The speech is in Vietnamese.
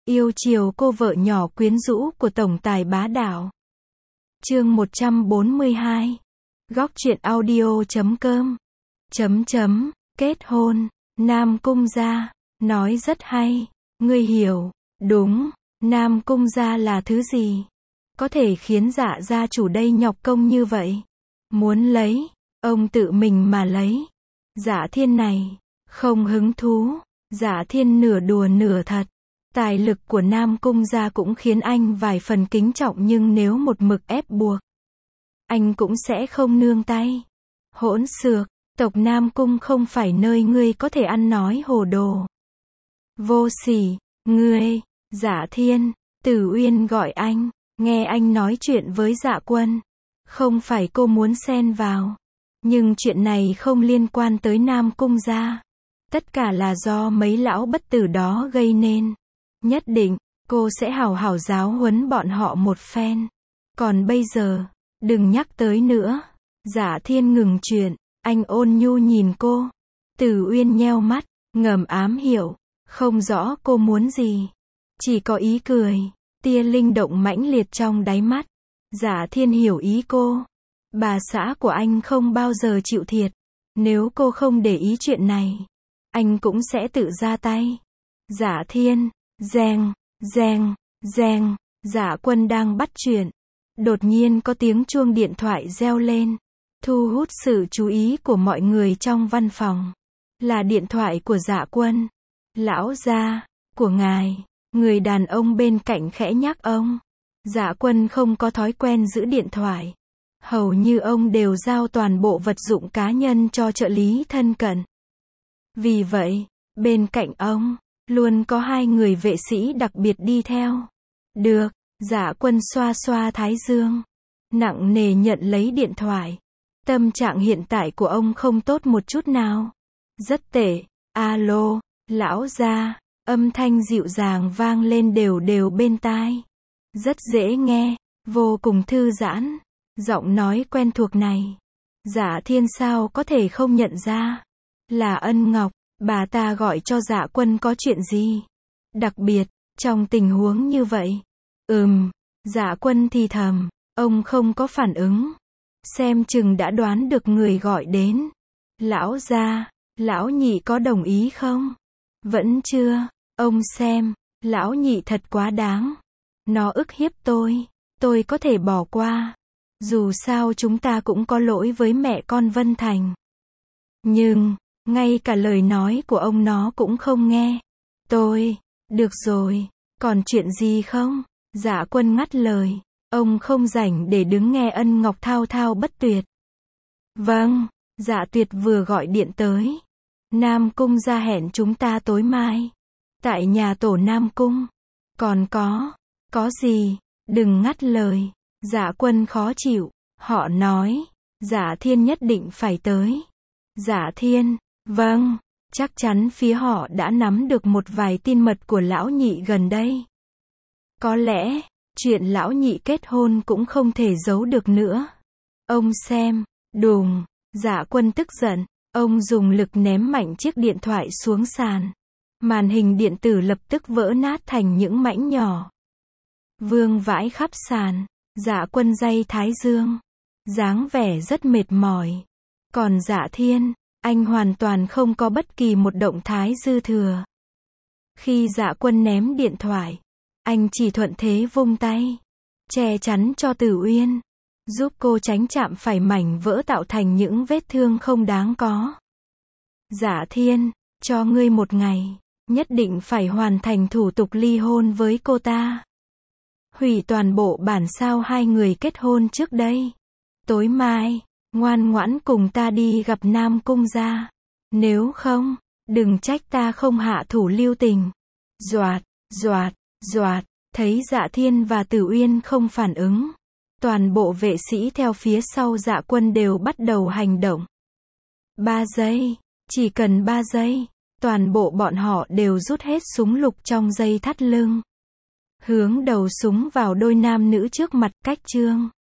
Yêu chiều cô vợ nhỏ quyến rũ của tổng tài bá đạo. Chương 142. Góc truyện audio.com. Kết hôn, Nam Cung gia, nói rất hay, ngươi hiểu, đúng, Nam Cung gia là thứ gì? Có thể khiến Dạ gia chủ đây nhọc công như vậy. Muốn lấy, ông tự mình mà lấy. Dạ Thiên này, không hứng thú, Dạ Thiên nửa đùa nửa thật. Tài lực của Nam Cung gia cũng khiến anh vài phần kính trọng, nhưng nếu một mực ép buộc, anh cũng sẽ không nương tay. Hỗn xược, tộc Nam Cung không phải nơi ngươi có thể ăn nói hồ đồ. Vô sỉ, ngươi, Dạ Thiên, Tử Uyên gọi anh, nghe anh nói chuyện với Dạ Quân. Không phải cô muốn xen vào, nhưng chuyện này không liên quan tới Nam Cung gia. Tất cả là do mấy lão bất tử đó gây nên. Nhất định, cô sẽ hảo hảo giáo huấn bọn họ một phen. Còn bây giờ, đừng nhắc tới nữa. Dạ Thiên ngừng chuyện, anh ôn nhu nhìn cô. Tử Uyên nheo mắt, ngầm ám hiểu, không rõ cô muốn gì. Chỉ có ý cười, tia linh động mãnh liệt trong đáy mắt. Dạ Thiên hiểu ý cô. Bà xã của anh không bao giờ chịu thiệt. Nếu cô không để ý chuyện này, anh cũng sẽ tự ra tay. Dạ Thiên, reng, reng, reng, Dạ Quân đang bắt chuyện. Đột nhiên có tiếng chuông điện thoại reo lên, thu hút sự chú ý của mọi người trong văn phòng. Là điện thoại của Dạ Quân. Lão gia, của ngài. Người đàn ông bên cạnh khẽ nhắc ông. Dạ Quân không có thói quen giữ điện thoại. Hầu như ông đều giao toàn bộ vật dụng cá nhân cho trợ lý thân cận. Vì vậy, bên cạnh ông, luôn có hai người vệ sĩ đặc biệt đi theo. Được, Dạ Quân xoa xoa thái dương, nặng nề nhận lấy điện thoại. Tâm trạng hiện tại của ông không tốt một chút nào. Rất tệ. Alo, lão gia, âm thanh dịu dàng vang lên đều đều bên tai. Rất dễ nghe, vô cùng thư giãn. Giọng nói quen thuộc này, Dạ Thiên sao có thể không nhận ra. Là Ân Ngọc. Bà ta gọi cho Dạ Quân có chuyện gì? Đặc biệt, trong tình huống như vậy. Dạ Quân thì thầm, ông không có phản ứng. Xem chừng đã đoán được người gọi đến. Lão gia, lão nhị có đồng ý không? Vẫn chưa, ông xem, lão nhị thật quá đáng. Nó ức hiếp tôi có thể bỏ qua. Dù sao chúng ta cũng có lỗi với mẹ con Vân Thành. Nhưng, ngay cả lời nói của ông nó cũng không nghe. Được rồi, còn chuyện gì không? Dạ Quân ngắt lời, ông không rảnh để đứng nghe Ân Ngọc thao thao bất tuyệt. Vâng, Dạ Tuyệt vừa gọi điện tới. Nam Cung gia hẹn chúng ta tối mai. Tại nhà tổ Nam Cung. Còn có gì? Đừng ngắt lời. Dạ Quân khó chịu, họ nói, Dạ Thiên nhất định phải tới. Dạ Thiên, vâng, chắc chắn phía họ đã nắm được một vài tin mật của lão nhị gần đây. Có lẽ, chuyện lão nhị kết hôn cũng không thể giấu được nữa. Ông xem, đùng, Dạ Quân tức giận, ông dùng lực ném mạnh chiếc điện thoại xuống sàn. Màn hình điện tử lập tức vỡ nát thành những mảnh nhỏ. Vương vãi khắp sàn. Dạ Quân day thái dương, dáng vẻ rất mệt mỏi. Còn Dạ Thiên, anh hoàn toàn không có bất kỳ một động thái dư thừa. Khi Dạ Quân ném điện thoại, anh chỉ thuận thế vung tay, che chắn cho Tử Uyên, giúp cô tránh chạm phải mảnh vỡ tạo thành những vết thương không đáng có. Dạ Thiên, cho ngươi một ngày, nhất định phải hoàn thành thủ tục ly hôn với cô ta. Hủy toàn bộ bản sao hai người kết hôn trước đây. Tối mai, ngoan ngoãn cùng ta đi gặp Nam Cung gia. Nếu không, đừng trách ta không hạ thủ lưu tình. Doạt, doạt, doạt, thấy Dạ Thiên và Tử Uyên không phản ứng. Toàn bộ vệ sĩ theo phía sau Dạ Quân đều bắt đầu hành động. 3 giây, chỉ cần 3 giây, toàn bộ bọn họ đều rút hết súng lục trong dây thắt lưng. Hướng đầu súng vào đôi nam nữ trước mặt, cách chương.